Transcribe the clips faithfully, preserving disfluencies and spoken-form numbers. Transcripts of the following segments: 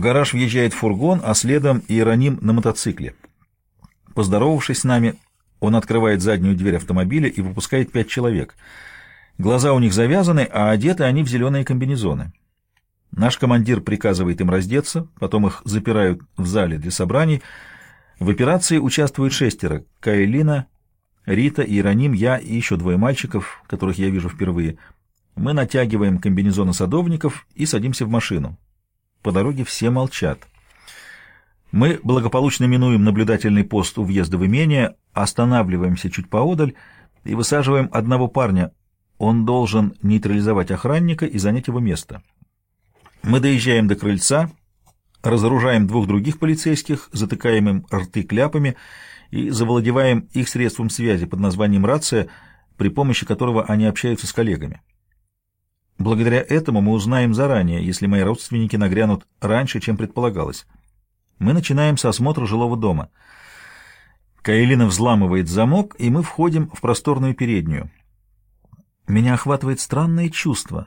гараж въезжает фургон, а следом Иероним на мотоцикле. Поздоровавшись с нами, он открывает заднюю дверь автомобиля и выпускает пять человек. Глаза у них завязаны, а одеты они в зеленые комбинезоны. Наш командир приказывает им раздеться, потом их запирают в зале для собраний. В операции участвуют шестеро: Каэлина, Рита, Иероним, я и еще двое мальчиков, которых я вижу впервые. Мы натягиваем комбинезоны садовников и садимся в машину. По дороге все молчат. Мы благополучно минуем наблюдательный пост у въезда в имение, останавливаемся чуть поодаль и высаживаем одного парня. Он должен нейтрализовать охранника и занять его место. Мы доезжаем до крыльца, разоружаем двух других полицейских, затыкаем им рты кляпами и завладеваем их средством связи под названием рация, при помощи которого они общаются с коллегами. Благодаря этому мы узнаем заранее, если мои родственники нагрянут раньше, чем предполагалось. Мы начинаем с осмотра жилого дома. Каэлина взламывает замок, и мы входим в просторную переднюю. Меня охватывает странное чувство,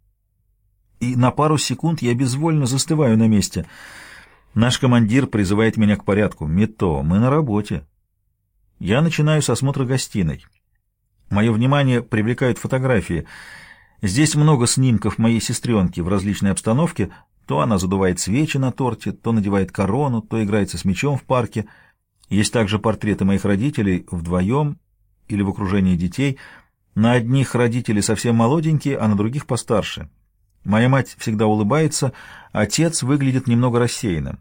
и на пару секунд я безвольно застываю на месте. Наш командир призывает меня к порядку. «Мито, мы на работе». Я начинаю с осмотра гостиной. Мое внимание привлекают фотографии. Здесь много снимков моей сестренки в различной обстановке. То она задувает свечи на торте, то надевает корону, то играется с мячом в парке. Есть также портреты моих родителей вдвоем или в окружении детей. На одних родители совсем молоденькие, а на других постарше. Моя мать всегда улыбается, отец выглядит немного рассеянным.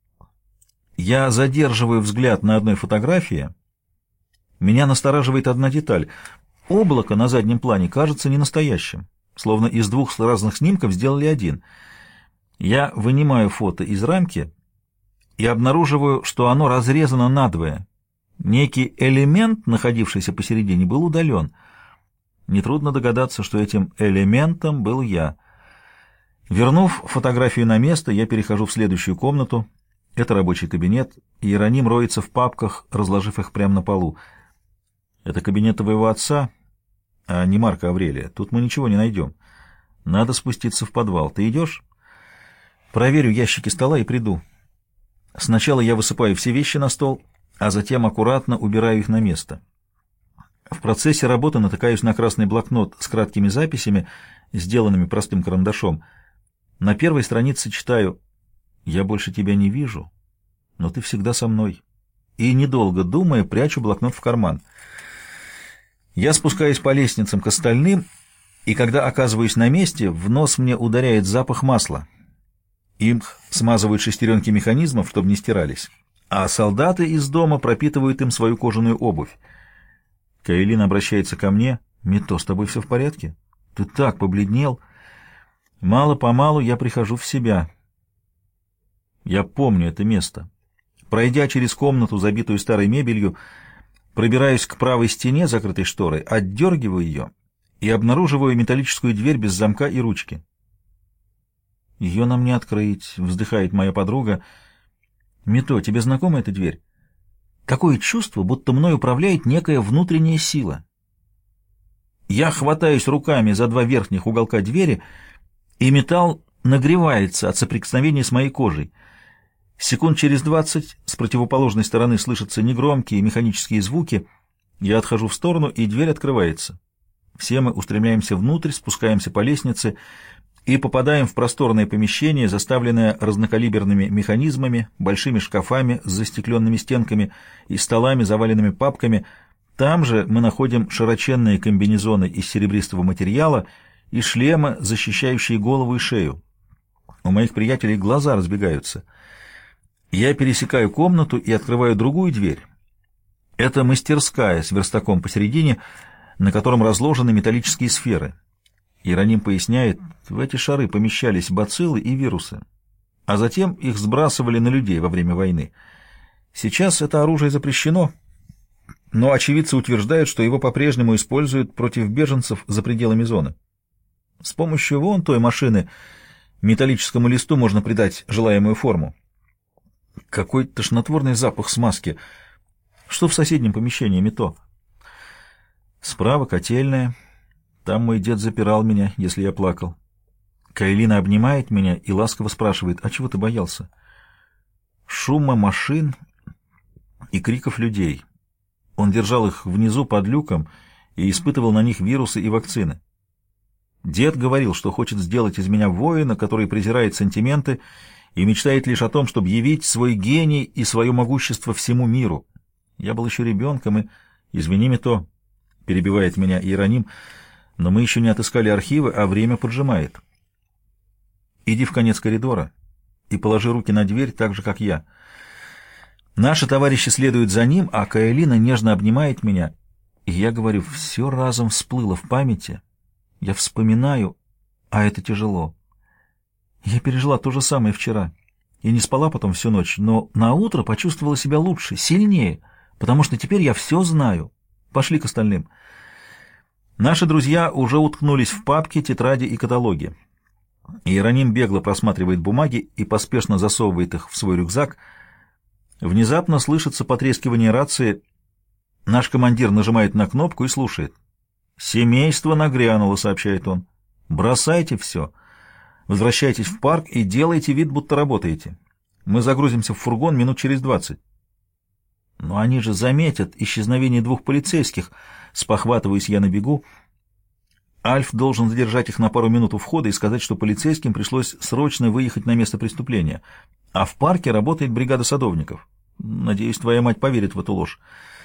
Я задерживаю взгляд на одной фотографии. Меня настораживает одна деталь. Облако на заднем плане кажется ненастоящим, словно из двух разных снимков сделали один. Я вынимаю фото из рамки и обнаруживаю, что оно разрезано надвое. Некий элемент, находившийся посередине, был удален. Нетрудно догадаться, что этим элементом был я. Вернув фотографию на место, я перехожу в следующую комнату. Это рабочий кабинет. Иероним роется в папках, разложив их прямо на полу. Это кабинет твоего отца, а не Марка Аврелия. Тут мы ничего не найдем. Надо спуститься в подвал. Ты идешь? Проверю ящики стола и приду. Сначала я высыпаю все вещи на стол, а затем аккуратно убираю их на место. В процессе работы натыкаюсь на красный блокнот с краткими записями, сделанными простым карандашом. На первой странице читаю: «Я больше тебя не вижу, но ты всегда со мной». И, недолго думая, прячу блокнот в карман. Я спускаюсь по лестницам к остальным, и когда оказываюсь на месте, в нос мне ударяет запах масла. Им смазывают шестеренки механизмов, чтобы не стирались, а солдаты из дома пропитывают им свою кожаную обувь. Каэлин обращается ко мне: «Мито, с тобой все в порядке? Ты так побледнел». Мало-помалу я прихожу в себя. Я помню это место. Пройдя через комнату, забитую старой мебелью, пробираюсь к правой стене, закрытой шторой, отдергиваю ее и обнаруживаю металлическую дверь без замка и ручки. «Ее нам не открыть», — вздыхает моя подруга. «Мито, тебе знакома эта дверь? Такое чувство, будто мной управляет некая внутренняя сила». Я хватаюсь руками за два верхних уголка двери, и металл нагревается от соприкосновения с моей кожей. Секунд через двадцать с противоположной стороны слышатся негромкие механические звуки. Я отхожу в сторону, и дверь открывается. Все мы устремляемся внутрь, спускаемся по лестнице и попадаем в просторное помещение, заставленное разнокалиберными механизмами, большими шкафами с застекленными стенками и столами, заваленными папками. Там же мы находим широченные комбинезоны из серебристого материала и шлемы, защищающие голову и шею. У моих приятелей глаза разбегаются. Я пересекаю комнату и открываю другую дверь. Это мастерская с верстаком посередине, на котором разложены металлические сферы. Иероним поясняет: в эти шары помещались бациллы и вирусы, а затем их сбрасывали на людей во время войны. Сейчас это оружие запрещено, но очевидцы утверждают, что его по-прежнему используют против беженцев за пределами зоны. С помощью вон той машины металлическому листу можно придать желаемую форму. Какой тошнотворный запах смазки. Что в соседнем помещении, Мито? Справа котельная. Там мой дед запирал меня, если я плакал. Каэлина обнимает меня и ласково спрашивает: «А чего ты боялся?» Шума машин и криков людей. Он держал их внизу под люком и испытывал на них вирусы и вакцины. Дед говорил, что хочет сделать из меня воина, который презирает сантименты и мечтает лишь о том, чтобы явить свой гений и свое могущество всему миру. Я был еще ребенком, и... «Извини, Мито», — перебивает меня Иероним, — «но мы еще не отыскали архивы, а время поджимает. Иди в конец коридора и положи руки на дверь так же, как я». Наши товарищи следуют за ним, а Каэлина нежно обнимает меня, и я говорю: все разом всплыло в памяти. Я вспоминаю, а это тяжело. Я пережила то же самое вчера и не спала потом всю ночь, но наутро почувствовала себя лучше, сильнее, потому что теперь я все знаю. Пошли к остальным. Наши друзья уже уткнулись в папки, тетради и каталоги. Иероним бегло просматривает бумаги и поспешно засовывает их в свой рюкзак. Внезапно слышится потрескивание рации. Наш командир нажимает на кнопку и слушает. «Семейство нагрянуло», — сообщает он. «Бросайте все. Возвращайтесь в парк и делайте вид, будто работаете. Мы загрузимся в фургон минут через двадцать». «Но они же заметят исчезновение двух полицейских», — спохватываюсь я на бегу. Альф должен задержать их на пару минут у входа и сказать, что полицейским пришлось срочно выехать на место преступления, а в парке работает бригада садовников. Надеюсь, твоя мать поверит в эту ложь.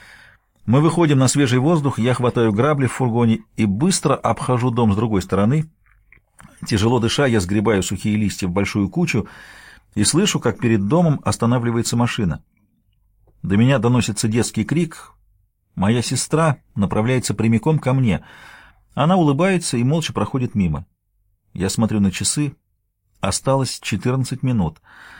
Мы выходим на свежий воздух, я хватаю грабли в фургоне и быстро обхожу дом с другой стороны. Тяжело дыша, я сгребаю сухие листья в большую кучу и слышу, как перед домом останавливается машина. До меня доносится детский крик. Моя сестра направляется прямиком ко мне. Она улыбается и молча проходит мимо. Я смотрю на часы. Осталось четырнадцать минут.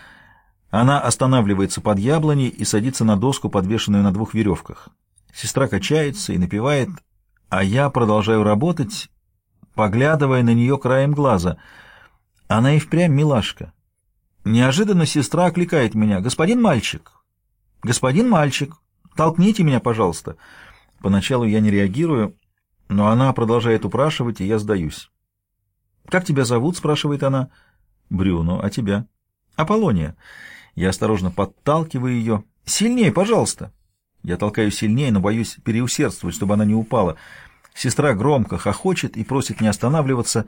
Она останавливается под яблоней и садится на доску, подвешенную на двух веревках. Сестра качается и напевает, а я продолжаю работать, поглядывая на нее краем глаза. Она и впрямь милашка. Неожиданно сестра окликает меня: «Господин мальчик! Господин мальчик! Толкните меня, пожалуйста!» Поначалу я не реагирую, но она продолжает упрашивать, и я сдаюсь. «Как тебя зовут?» — спрашивает она. «Брюно. А тебя?» «Аполлония». Я осторожно подталкиваю ее. «Сильнее, пожалуйста!» Я толкаю сильнее, но боюсь переусердствовать, чтобы она не упала. Сестра громко хохочет и просит не останавливаться.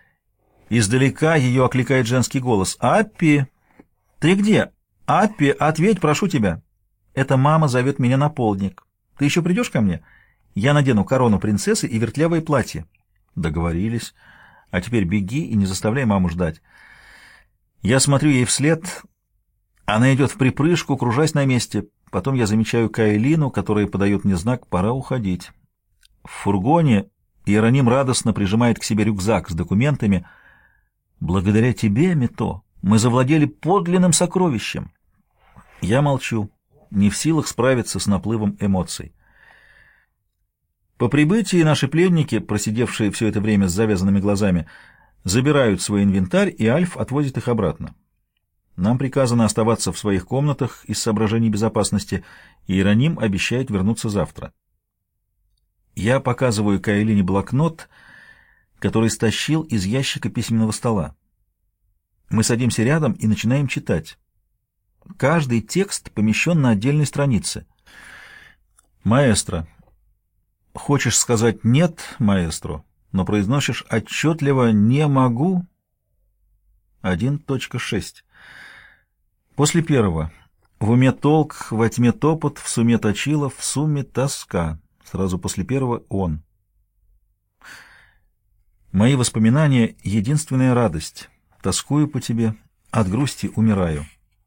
Издалека ее окликает женский голос. «Аппи! Ты где? Аппи, ответь, прошу тебя!» «Это мама зовет меня на полдник. Ты еще придешь ко мне? Я надену корону принцессы и вертлявое платье». «Договорились. А теперь беги и не заставляй маму ждать». Я смотрю ей вслед. Она идет в припрыжку, кружась на месте. Потом я замечаю Каэлину, которая подает мне знак «пора уходить». В фургоне Иероним радостно прижимает к себе рюкзак с документами. «Благодаря тебе, Мито, мы завладели подлинным сокровищем». Я молчу, не в силах справиться с наплывом эмоций. По прибытии наши пленники, просидевшие все это время с завязанными глазами, забирают свой инвентарь, и Альф отвозит их обратно. Нам приказано оставаться в своих комнатах из соображений безопасности, и Иероним обещает вернуться завтра. Я показываю Каэлине блокнот, который стащил из ящика письменного стола. Мы садимся рядом и начинаем читать. Каждый текст помещен на отдельной странице. «Маэстро, хочешь сказать «нет», маэстро», но произносишь отчетливо «не могу». один точка шесть. После первого. В уме толк, во тьме топот, в суме точила, в сумме тоска. Сразу после первого он. Мои воспоминания — единственная радость. Тоскую по тебе, от грусти умираю.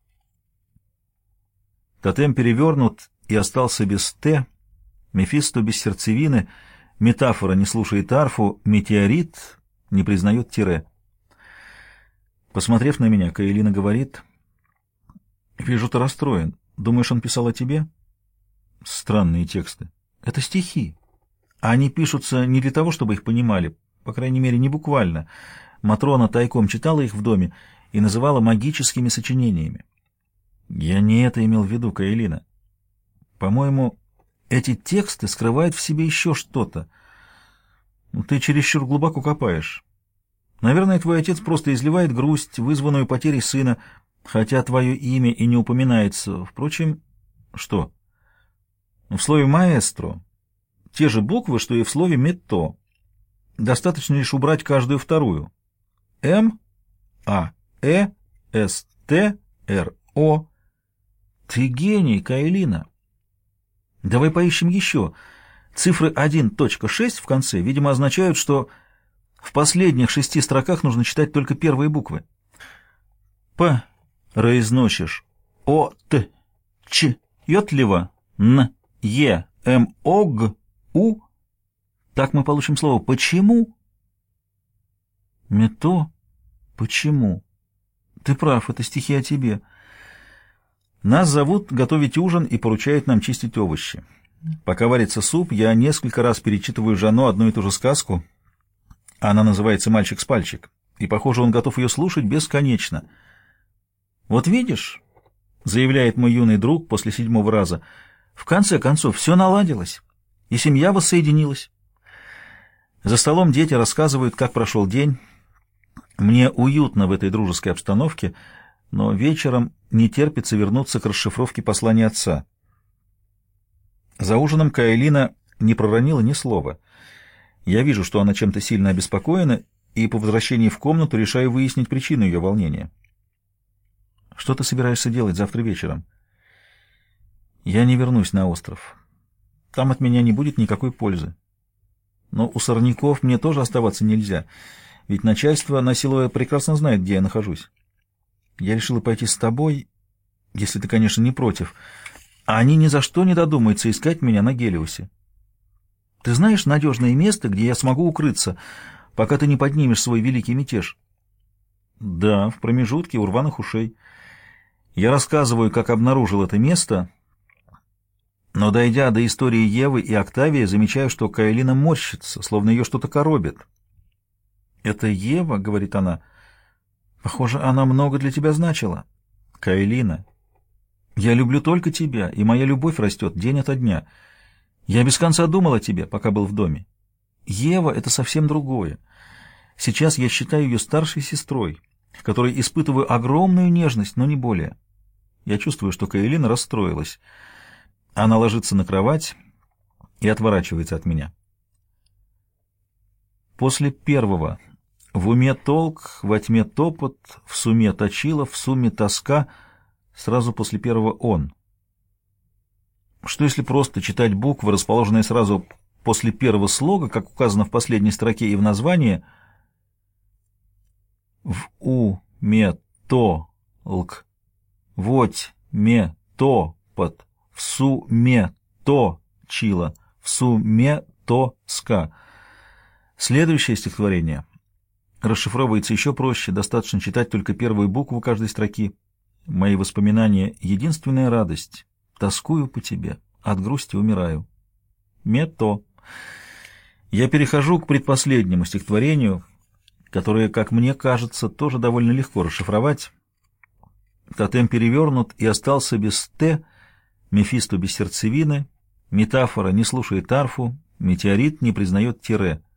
Тотем перевернут и остался без «т», Мефисто без сердцевины, метафора не слушает арфу, метеорит не признает тире. Посмотрев на меня, Каэлина говорит: «Вижу, ты расстроен. Думаешь, он писал о тебе?» Странные тексты. Это стихи. Они пишутся не для того, чтобы их понимали, по крайней мере, не буквально. Матрона тайком читала их в доме и называла магическими сочинениями. Я не это имел в виду, Каэлина. По-моему, эти тексты скрывают в себе еще что-то. Ты чересчур глубоко копаешь. Наверное, твой отец просто изливает грусть, вызванную потерей сына, хотя твое имя и не упоминается. Впрочем, что? В слове «маэстро» те же буквы, что и в слове «метто». Достаточно лишь убрать каждую вторую. М, А, Э, С, Т, Р, О. Ты гений, Каэлина. Давай поищем еще. Цифры один точка шесть в конце, видимо, означают, что в последних шести строках нужно читать только первые буквы. П произносишь О, Т, Ч, йотливо, Н, Е, М, О, Г, У. Так мы получим слово «почему». Мето, почему? Ты прав, это стихи о тебе. Нас зовут готовить ужин и поручают нам чистить овощи. Пока варится суп, я несколько раз перечитываю Жано одну и ту же сказку. Она называется «Мальчик с пальчик», и, похоже, он готов ее слушать бесконечно. «Вот видишь», — заявляет мой юный друг после седьмого раза, — «в конце концов все наладилось, и семья воссоединилась». За столом дети рассказывают, как прошел день. Мне уютно в этой дружеской обстановке, но вечером не терпится вернуться к расшифровке послания отца. За ужином Каэлина не проронила ни слова. Я вижу, что она чем-то сильно обеспокоена, и по возвращении в комнату решаю выяснить причину ее волнения. «Что ты собираешься делать завтра вечером?» «Я не вернусь на остров. Там от меня не будет никакой пользы. Но у сорняков мне тоже оставаться нельзя, ведь начальство насилуя прекрасно знает, где я нахожусь. Я решила пойти с тобой, если ты, конечно, не против, а они ни за что не додумаются искать меня на Гелиосе. Ты знаешь надежное место, где я смогу укрыться, пока ты не поднимешь свой великий мятеж?» «Да, в промежутке у рваных ушей. Я рассказываю, как обнаружил это место». Но, дойдя до истории Евы и Октавии, замечаю, что Каэлина морщится, словно ее что-то коробит. «Это Ева?» — говорит она. «Похоже, она много для тебя значила». «Каэлина, я люблю только тебя, и моя любовь растет день ото дня. Я без конца думал о тебе, пока был в доме. Ева — это совсем другое. Сейчас я считаю ее старшей сестрой, к которой испытываю огромную нежность, но не более». Я чувствую, что Каэлина расстроилась. Она ложится на кровать и отворачивается от меня. После первого в уме толк, во тьме топот, в суме точила, в сумме тоска, сразу после первого он. Что если просто читать буквы, расположенные сразу после первого слога, как указано в последней строке и в названии? В уме толк, вот ме топот, в суме то чила, в суме то ска. Следующее стихотворение расшифровывается еще проще, достаточно читать только первую букву каждой строки. Мои воспоминания — единственная радость. Тоскую по тебе, от грусти умираю. Мето. Я перехожу к предпоследнему стихотворению, которое, как мне кажется, тоже довольно легко расшифровать. Тотем перевернут и остался без «т», Мефисто без сердцевины, метафора не слушает арфу, метеорит не признает тире.